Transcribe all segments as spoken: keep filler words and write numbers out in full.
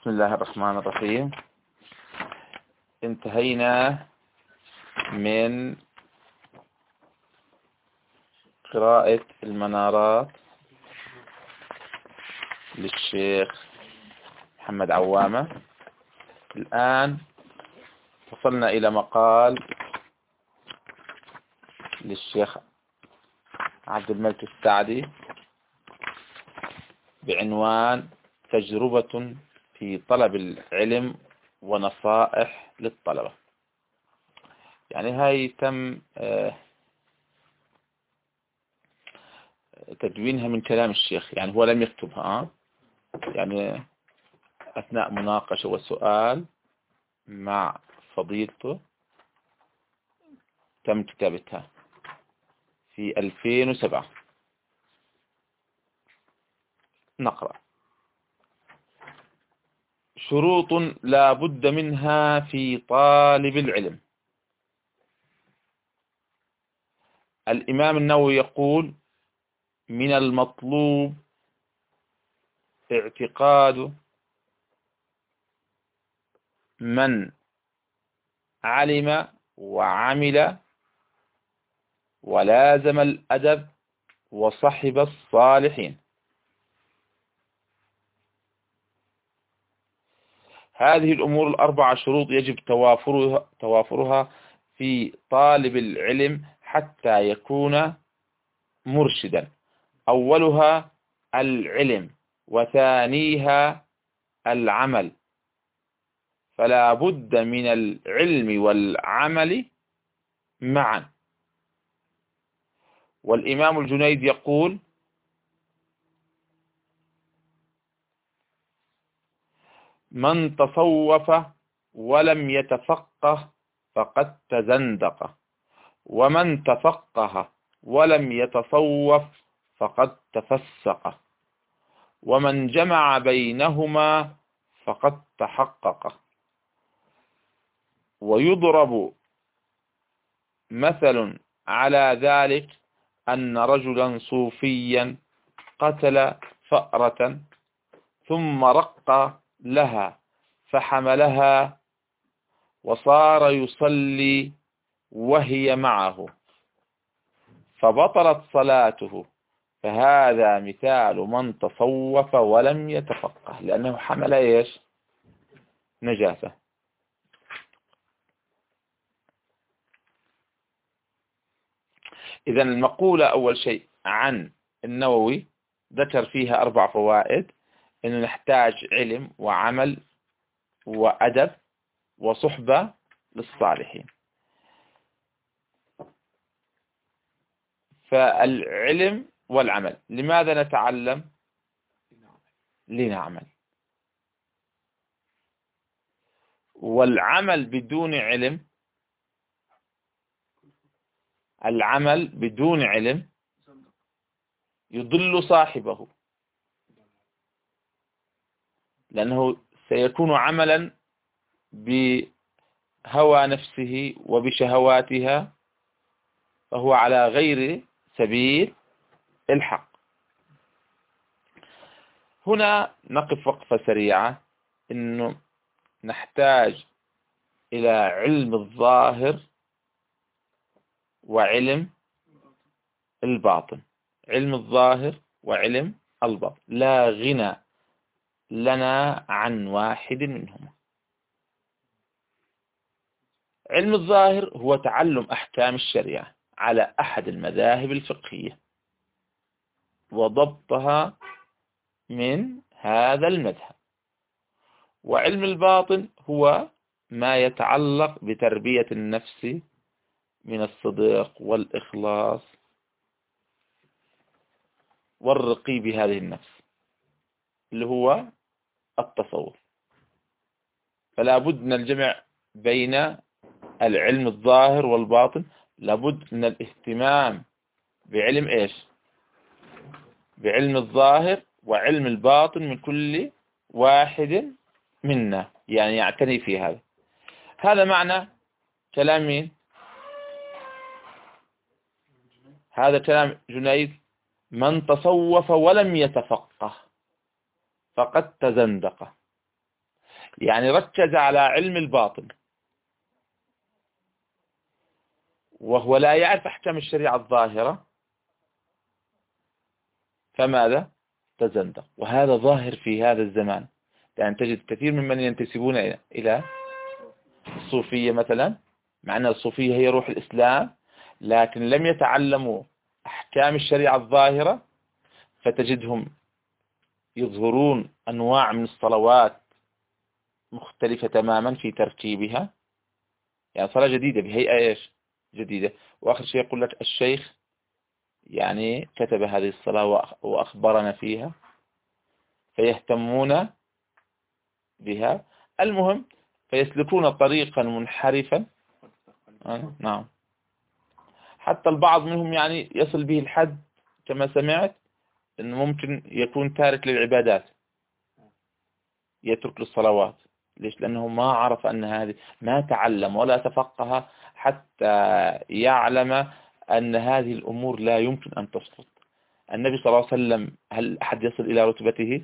بسم الله الرحمن الرحيم. انتهينا من قراءة المنارات للشيخ محمد عوامة. الآن وصلنا إلى مقال للشيخ عبد الملك السعدي بعنوان تجربة في طلب العلم ونصائح للطلبة. يعني هاي تم تدوينها من كلام الشيخ، يعني هو لم يكتبها، يعني أثناء مناقشة وسؤال مع فضيلته تم كتابتها في ألفين وسبعة. نقرأ: شروط لا بد منها في طالب العلم. الإمام النووي يقول: من المطلوب اعتقاد من علم وعمل ولازم الأدب وصحب الصالحين. هذه الأمور الأربعة شروط يجب توافرها, توافرها في طالب العلم حتى يكون مرشدا. أولها العلم، وثانيها العمل، فلا بد من العلم والعمل معا. والإمام الجنيد يقول: من تصوف ولم يتفقه فقد تزندق، ومن تفقه ولم يتصوف فقد تفسق، ومن جمع بينهما فقد تحقق. ويضرب مثل على ذلك أن رجلا صوفيا قتل فأرة ثم رق لها فحملها وصار يصلي وهي معه فبطلت صلاته، فهذا مثال من تصوف ولم يتفقه، لأنه حمل إيش؟ نجاسة. إذن المقولة أول شيء عن النووي ذكر فيها أربع فوائد: إنه نحتاج علم وعمل وأدب وصحبة للصالحين. فالعلم والعمل، لماذا نتعلم؟ لنعمل. والعمل بدون علم، العمل بدون علم يضل صاحبه، لأنه سيكون عملا بهوى نفسه وبشهواتها، فهو على غير سبيل الحق. هنا نقف وقفة سريعة، إنه نحتاج إلى علم الظاهر وعلم الباطن. علم الظاهر وعلم الباطن لا غنى لنا عن واحد منهما. علم الظاهر هو تعلم أحكام الشريعة على أحد المذاهب الفقهية وضبطها من هذا المذهب. وعلم الباطن هو ما يتعلق بتربية النفس من الصدق والإخلاص والرقي بهذه النفس، اللي هو التصوف. فلا بد من الجمع بين العلم الظاهر والباطن، لابد من الاهتمام بعلم إيش؟ بعلم الظاهر وعلم الباطن من كل واحد منا، يعني يعتني في هذا. هذا معنى كلام مين؟ هذا كلام جنيد: من تصوف ولم يتفقه فقد تزندق. يعني ركز على علم الباطن وهو لا يعرف أحكام الشريعة الظاهرة، فماذا؟ تزندق. وهذا ظاهر في هذا الزمان، يعني تجد كثير ممن ينتسبون إلى الصوفية مثلا، مع أن الصوفية هي روح الإسلام، لكن لم يتعلموا أحكام الشريعة الظاهرة، فتجدهم يظهرون أنواع من الصلوات مختلفة تماما في ترتيبها، يعني صلاة جديدة بهيئة إيش جديدة، وآخر شيء يقول لك الشيخ يعني كتب هذه الصلاة وأخبرنا فيها، فيهتمون بها. المهم فيسلكون طريقا منحرفا. آه، نعم. حتى البعض منهم يعني يصل به الحد كما سمعت أنه ممكن يكون تارك للعبادات، يترك للصلوات. ليش؟ لأنه ما عرف أن هذه، ما تعلم ولا تفقه حتى يعلم أن هذه الأمور لا يمكن أن تسقط. النبي صلى الله عليه وسلم هل أحد يصل إلى رتبته؟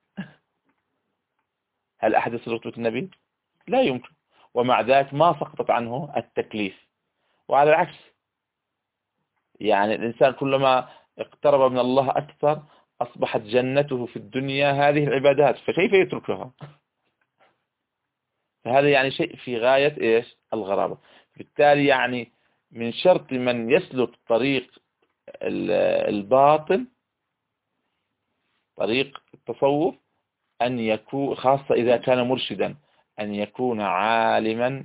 هل أحد يصل إلى رتبة النبي؟ لا يمكن. ومع ذلك ما سقطت عنه التكليف. وعلى العكس، يعني الإنسان كلما اقترب من الله أكثر أصبحت جنته في الدنيا هذه العبادات، فكيف يتركها؟ فهذا يعني شيء في غاية إيش الغرابة. بالتالي يعني من شرط من يسلك طريق الباطن، طريق التصوف، أن يكون خاصة إذا كان مرشدا أن يكون عالما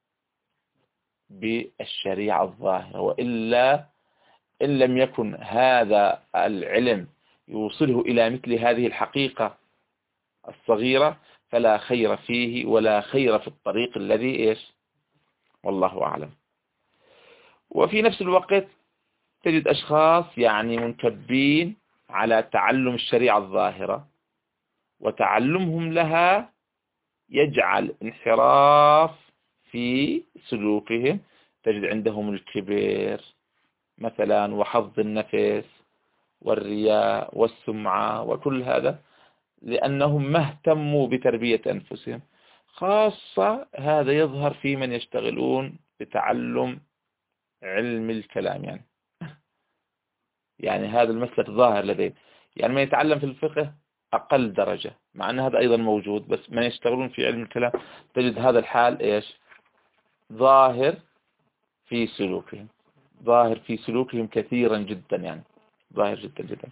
بالشريعة الظاهرة، وإلا إن لم يكن هذا العلم يوصله إلى مثل هذه الحقيقة الصغيرة فلا خير فيه ولا خير في الطريق الذي إيش والله أعلم. وفي نفس الوقت تجد أشخاص يعني منكبين على تعلم الشريعة الظاهرة، وتعلمهم لها يجعل انحراف في سلوكهم. تجد عندهم الكبر مثلا وحظ النفس والرياء والسمعة وكل هذا، لأنهم ما اهتموا بتربية أنفسهم. خاصة هذا يظهر في من يشتغلون بتعلم علم الكلام، يعني يعني هذا المسلك ظاهر لديه. يعني من يتعلم في الفقه أقل درجة، مع أن هذا أيضا موجود، بس من يشتغلون في علم الكلام تجد هذا الحال إيش ظاهر في سلوكهم، ظاهر في سلوكهم كثيرا جدا، يعني ظاهر جدا جدا.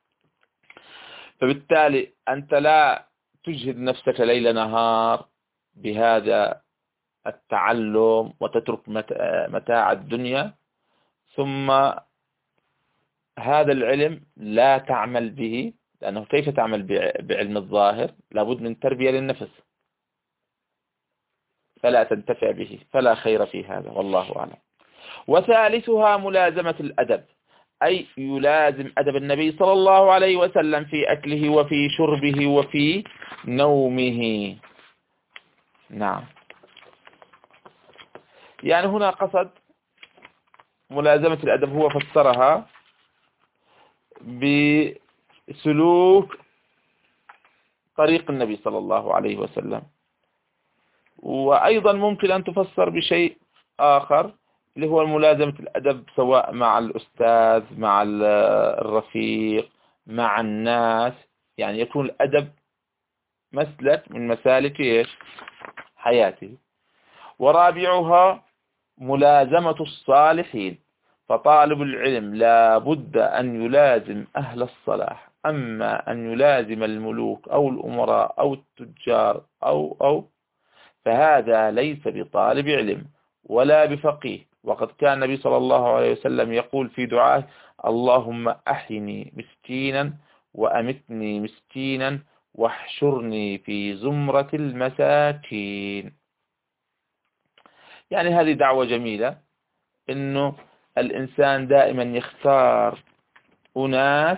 فبالتالي أنت لا تجهد نفسك ليل نهار بهذا التعلم وتترك متاع الدنيا، ثم هذا العلم لا تعمل به، لأنه كيف تعمل بعلم الظاهر؟ لابد من تربية للنفس، فلا تنتفع به، فلا خير في هذا والله أعلم. وثالثها ملازمة الأدب، أي يلازم أدب النبي صلى الله عليه وسلم في أكله وفي شربه وفي نومه. نعم، يعني هنا قصد ملازمة الأدب، هو فسرها بسلوك طريق النبي صلى الله عليه وسلم. وأيضا ممكن أن تفسر بشيء آخر اللي هو ملازمة الأدب، سواء مع الأستاذ، مع الرفيق، مع الناس، يعني يكون الأدب مسلك من مسالك إيش حياته. ورابعها ملازمة الصالحين، فطالب العلم لا بد أن يلازم أهل الصلاح، أما أن يلازم الملوك أو الأمراء أو التجار أو أو فهذا ليس بطالب علم ولا بفقيه. وقد كان النبي صلى الله عليه وسلم يقول في دعاه: اللهم أحيني مسكينا وأمتني مسكينا واحشرني في زمرة المساكين. يعني هذه دعوة جميلة، إنه الإنسان دائما يختار أناس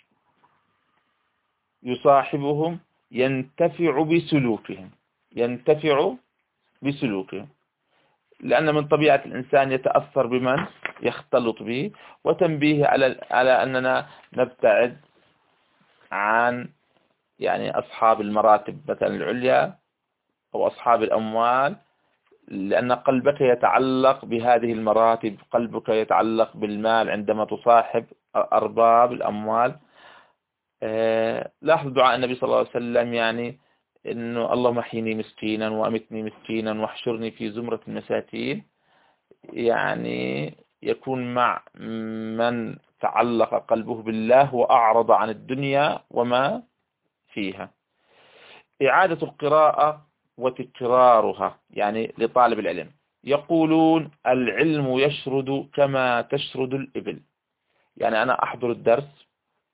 يصاحبهم ينتفع بسلوكهم، ينتفع بسلوكهم، لأن من طبيعة الإنسان يتأثر بمن يختلط به. وتنبيه على على أننا نبتعد عن يعني أصحاب المراتب مثلا العليا أو أصحاب الأموال، لأن قلبك يتعلق بهذه المراتب، قلبك يتعلق بالمال عندما تصاحب أرباب الأموال. آه لاحظ دعاء النبي صلى الله عليه وسلم، يعني إنه اللهم احيني مسكينا وأمتني مسكينا واحشرني في زمرة المساكين، يعني يكون مع من تعلق قلبه بالله وأعرض عن الدنيا وما فيها. إعادة القراءة وتكرارها يعني لطالب العلم. يقولون العلم يشرد كما تشرد الإبل، يعني أنا أحضر الدرس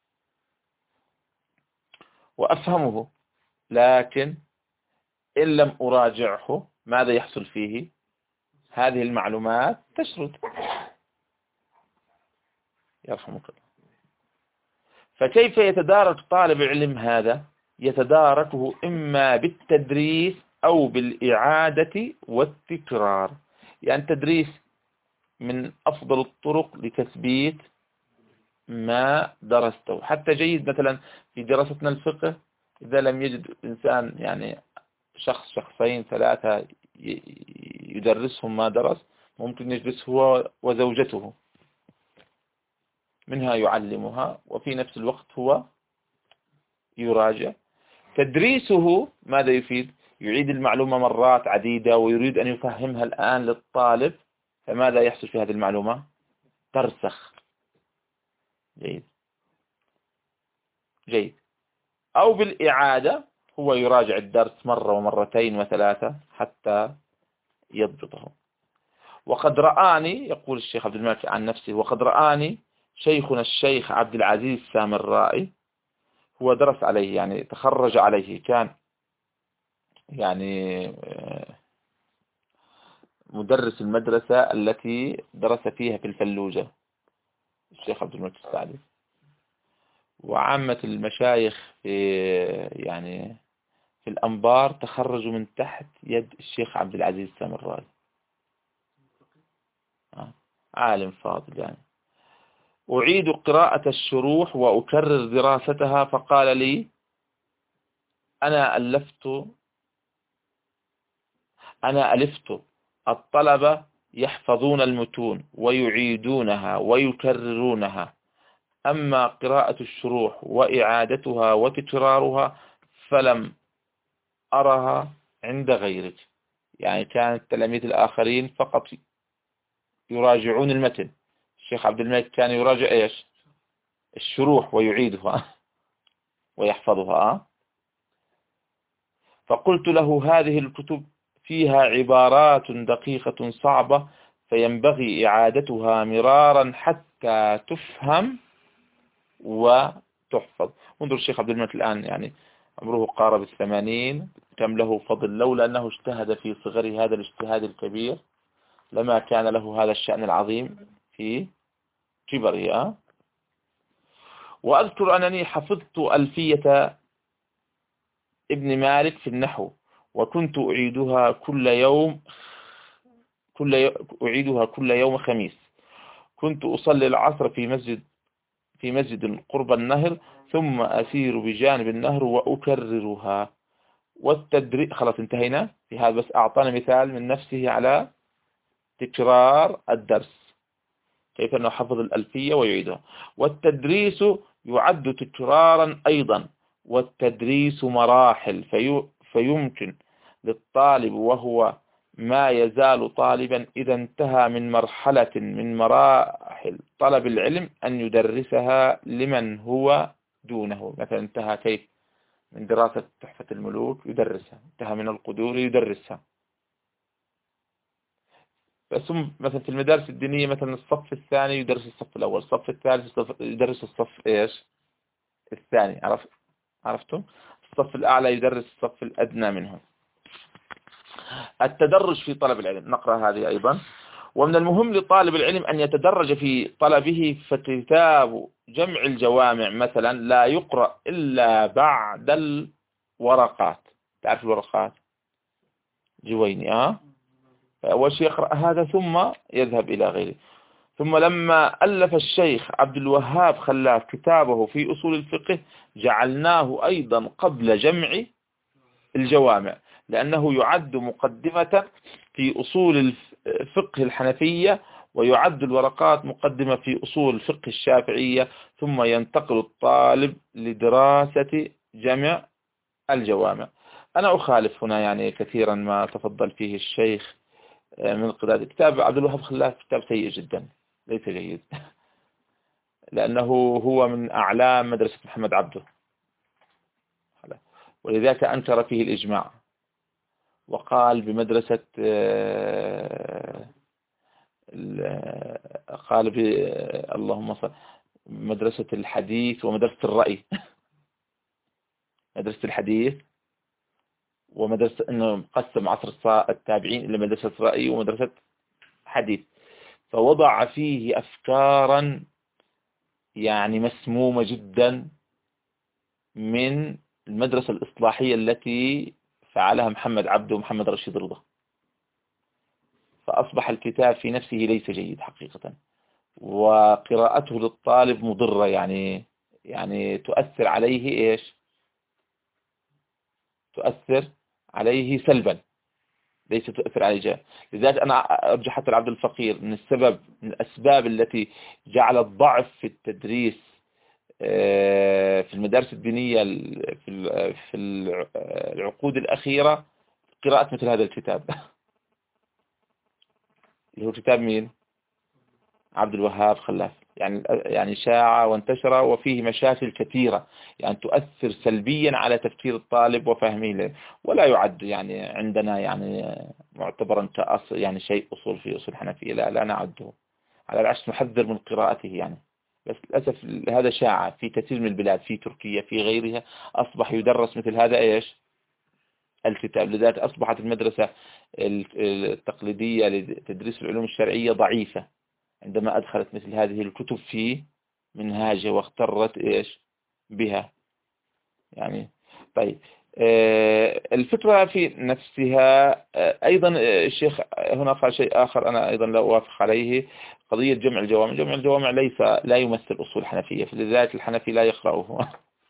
وأفهمه، لكن إن لم أراجعه ماذا يحصل فيه؟ هذه المعلومات تشرد. يرحمك الله. فكيف يتدارك طالب العلم هذا؟ يتداركه إما بالتدريس أو بالإعادة والتكرار. يعني التدريس من أفضل الطرق لتثبيت ما درسته. حتى جيد مثلا في دراستنا الفقه، إذا لم يجد إنسان يعني شخص شخصين ثلاثة يدرسهم ما درس، ممكن يجلس هو وزوجته، منها يعلمها وفي نفس الوقت هو يراجع. تدريسه ماذا يفيد؟ يعيد المعلومة مرات عديدة ويريد أن يفهمها الآن للطالب، فماذا يحصل في هذه المعلومة؟ ترسخ. جيد جيد. أو بالإعادة، هو يراجع الدرس مرة ومرتين وثلاثة حتى يضبطه. وقد رآني، يقول الشيخ عبد الملك عن نفسه، وقد رآني شيخنا الشيخ عبد العزيز السامرائي، هو درس عليه يعني تخرج عليه، كان يعني مدرس المدرسة التي درس فيها في الفلوجة الشيخ عبد الملك السعدي. وعامة المشايخ في يعني في الأنبار تخرجوا من تحت يد الشيخ عبد العزيز السامرائي، عالم فاضل يعني. أعيد قراءة الشروح وأكرر دراستها، فقال لي أنا ألفت أنا ألفت الطلبة يحفظون المتون ويعيدونها ويكررونها، أما قراءة الشروح وإعادتها وتكرارها فلم أرها عند غيرك. يعني كان التلاميذ الآخرين فقط يراجعون المتن، الشيخ عبد الملك كان يراجع إيش؟ الشروح ويعيدها ويحفظها. فقلت له هذه الكتب فيها عبارات دقيقة صعبة، فينبغي إعادتها مرارا حتى تفهم وتحفظ. انظر الشيخ عبد الملك الآن يعني عمره قارب الثمانين، كم له فضل، لولا أنه اجتهد في صغره هذا الاجتهاد الكبير لما كان له هذا الشأن العظيم في كبره. وأذكر أنني حفظت ألفية ابن مالك في النحو، وكنت أعيدها كل يوم كل أعيدها كل يوم خميس. كنت أصلي العصر في مسجد في مسجد قرب النهر، ثم أسير بجانب النهر وأكررها. والتدريب خلاص انتهينا في هذا، بس أعطانا مثال من نفسه على تكرار الدرس، كيف أنه حفظ الألفية ويعيدها. والتدريس يعد تكرارا أيضا، والتدريس مراحل، في فيمكن للطالب وهو ما يزال طالبا إذا انتهى من مرحلة من مراحل طلب العلم أن يدرسها لمن هو دونه. مثلا انتهى كيف من دراسة تحفة الملوك يدرسها، انتهى من القدور يدرسها. ثم مثلا في المدارس الدينية مثلا الصف الثاني يدرس الصف الأول، الصف الثالث يدرس الصف إيش الثاني، عرفت عرفتم؟ الصف الأعلى يدرس الصف الأدنى منهم. التدرج في طلب العلم، نقرأ هذه أيضا. ومن المهم لطالب العلم أن يتدرج في طلبه، فكتاب جمع الجوامع مثلا لا يقرأ إلا بعد الورقات. تعرف الورقات؟ جويني آه أول شيء يقرأ هذا ثم يذهب إلى غيره. ثم لما ألف الشيخ عبد الوهاب خلاف كتابه في أصول الفقه جعلناه أيضا قبل جمع الجوامع، لأنه يعد مقدمة في أصول الفقه الحنفية، ويعد الورقات مقدمة في أصول الفقه الشافعية، ثم ينتقل الطالب لدراسة جمع الجوامع. أنا أخالف هنا يعني كثيرا ما تفضل فيه الشيخ من القراءة. كتاب عبد الوهاب خلاف كتاب سيء جدا، ليس جيد، لأنه هو من أعلام مدرسة محمد عبده، ولذلك أنكر فيه الإجماع، وقال بمدرسة قال ب اللهم صل مدرسة الحديث ومدرسة الرأي مدرسة الحديث ومدرسة أنه قسم عصر التابعين إلى مدرسة رأي ومدرسة حديث، فوضع فيه أفكارا يعني مسمومة جدا من المدرسة الإصلاحية التي فعلها محمد عبده ومحمد رشيد رضا، فأصبح الكتاب في نفسه ليس جيد حقيقة، وقراءته للطالب مضرة، يعني يعني تؤثر عليه إيش تؤثر عليه سلبا، ليس تؤثر عليه جانب. لذلك أنا أرجح حتى العبد الفقير من السبب من الأسباب التي جعلت ضعف في التدريس في المدارس الدينية في في العقود الأخيرة قراءة مثل هذا الكتاب اللي هو كتاب مين؟ عبد الوهاب خلاف، يعني يعني شاع وانتشر وفيه مشاكل كثيرة يعني تؤثر سلبيا على تفكير الطالب وفهمه له، ولا يعد يعني عندنا يعني معتبرا كأصل يعني شيء أصول في أصول الحنفية، لا لا نعده، على العكس نحذر من قراءته يعني. بس للأسف هذا شاع في كثير من البلاد، في تركيا في غيرها أصبح يدرس مثل هذا إيش الكتاب. لذلك أصبحت المدرسة التقليدية لتدريس العلوم الشرعية ضعيفة عندما أدخلت مثل هذه الكتب في منهاجها واخترت إيش بها يعني. طيب الفكرة في نفسها أيضا الشيخ هنا قال شيء آخر أنا أيضا لا أوافق عليه، قضية جمع الجوامع. جمع الجوامع ليس لا يمثل أصول الحنفية، فلذلك الحنفي لا يقرأه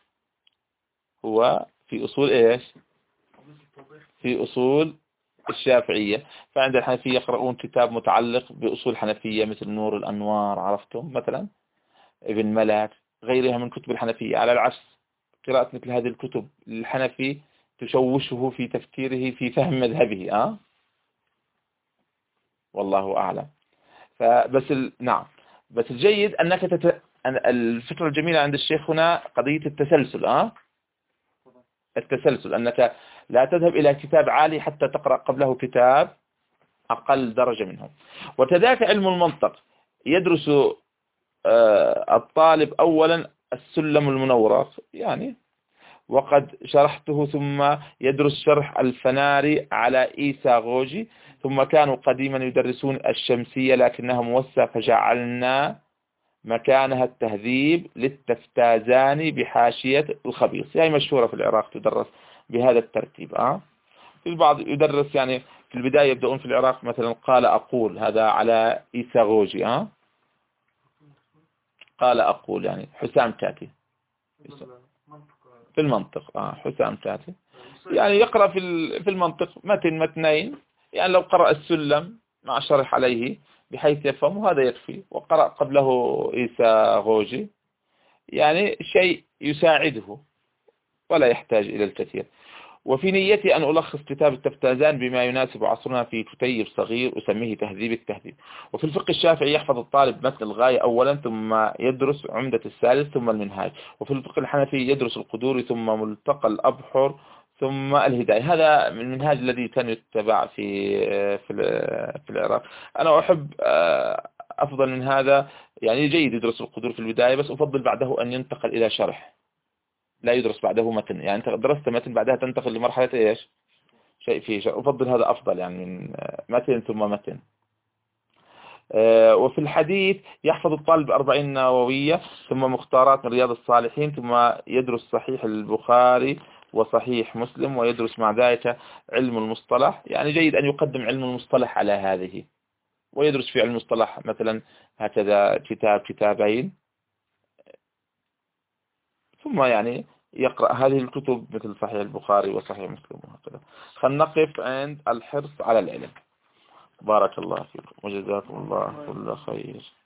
هو في أصول إيش في أصول الشافعية. فعند الحنفية يقرؤون كتاب متعلق بأصول الحنفية مثل نور الأنوار، عرفتم مثلا ابن ملاك غيرها من كتب الحنفية. على العكس قراءة مثل هذه الكتب الحنفي تشوشه في تفكيره في فهم مذهبه أه؟ والله أعلم. فبس ال... نعم بس الجيد أنك تت... الفكرة الجميلة عند الشيخ هنا قضية التسلسل أه؟ التسلسل أنك لا تذهب إلى كتاب عالي حتى تقرأ قبله كتاب أقل درجة منه. وكذلك علم المنطق يدرس الطالب أولا السلم المنورق يعني وقد شرحته، ثم يدرس شرح الفناري على إيسا غوجي، ثم كانوا قديما يدرسون الشمسية لكنها موسعة فجعلنا مكانها التهذيب للتفتازاني بحاشية الخبيص، هي يعني مشهورة في العراق تدرس بهذا الترتيب أه؟ في البعض يدرس يعني في البداية يبدأون في العراق مثلا قال أقول هذا على إيسا غوجي أه؟ قال أقول يعني حسام كاتي في المنطق آه حسام كاتي يعني يقرأ في في المنطق متن متنين، يعني لو قرأ السلم مع شرح عليه بحيث يفهم هذا يكفي، وقرأ قبله إيسا غوجي يعني شيء يساعده ولا يحتاج إلى الكثير. وفي نيتي أن ألخص كتاب التفتازان بما يناسب عصرنا في كتيب صغير أسميه تهذيب التهذيب. وفي الفقه الشافعي يحفظ الطالب متن الغاية أولا، ثم يدرس عمدة الثالث ثم المنهاج. وفي الفقه الحنفي يدرس القدور ثم ملتقى الأبحر ثم الهداية. هذا من المنهاج الذي كان يتبع في في في العراق. أنا أحب أفضل من هذا، يعني جيد يدرس القدور في البداية، بس أفضل بعده أن ينتقل إلى شرح، لا يدرس بعده متن، يعني أنت درست متن بعدها تنتقل لمرحلة إيش شيء فيه شيء. أفضل هذا أفضل يعني من متن ثم متن. وفي الحديث يحفظ الطالب أربعين نووية ثم مختارات من رياض الصالحين، ثم يدرس صحيح البخاري وصحيح مسلم، ويدرس مع ذلك علم المصطلح. يعني جيد أن يقدم علم المصطلح على هذه، ويدرس في علم المصطلح مثلا هكذا كتاب كتابين، ثم يعني يقرأ هذه الكتب مثل صحيح البخاري وصحيح مسلم وهكذا. خلينا نقف عند الحرص على العلم. بارك الله فيكم وجزاكم الله كل خير.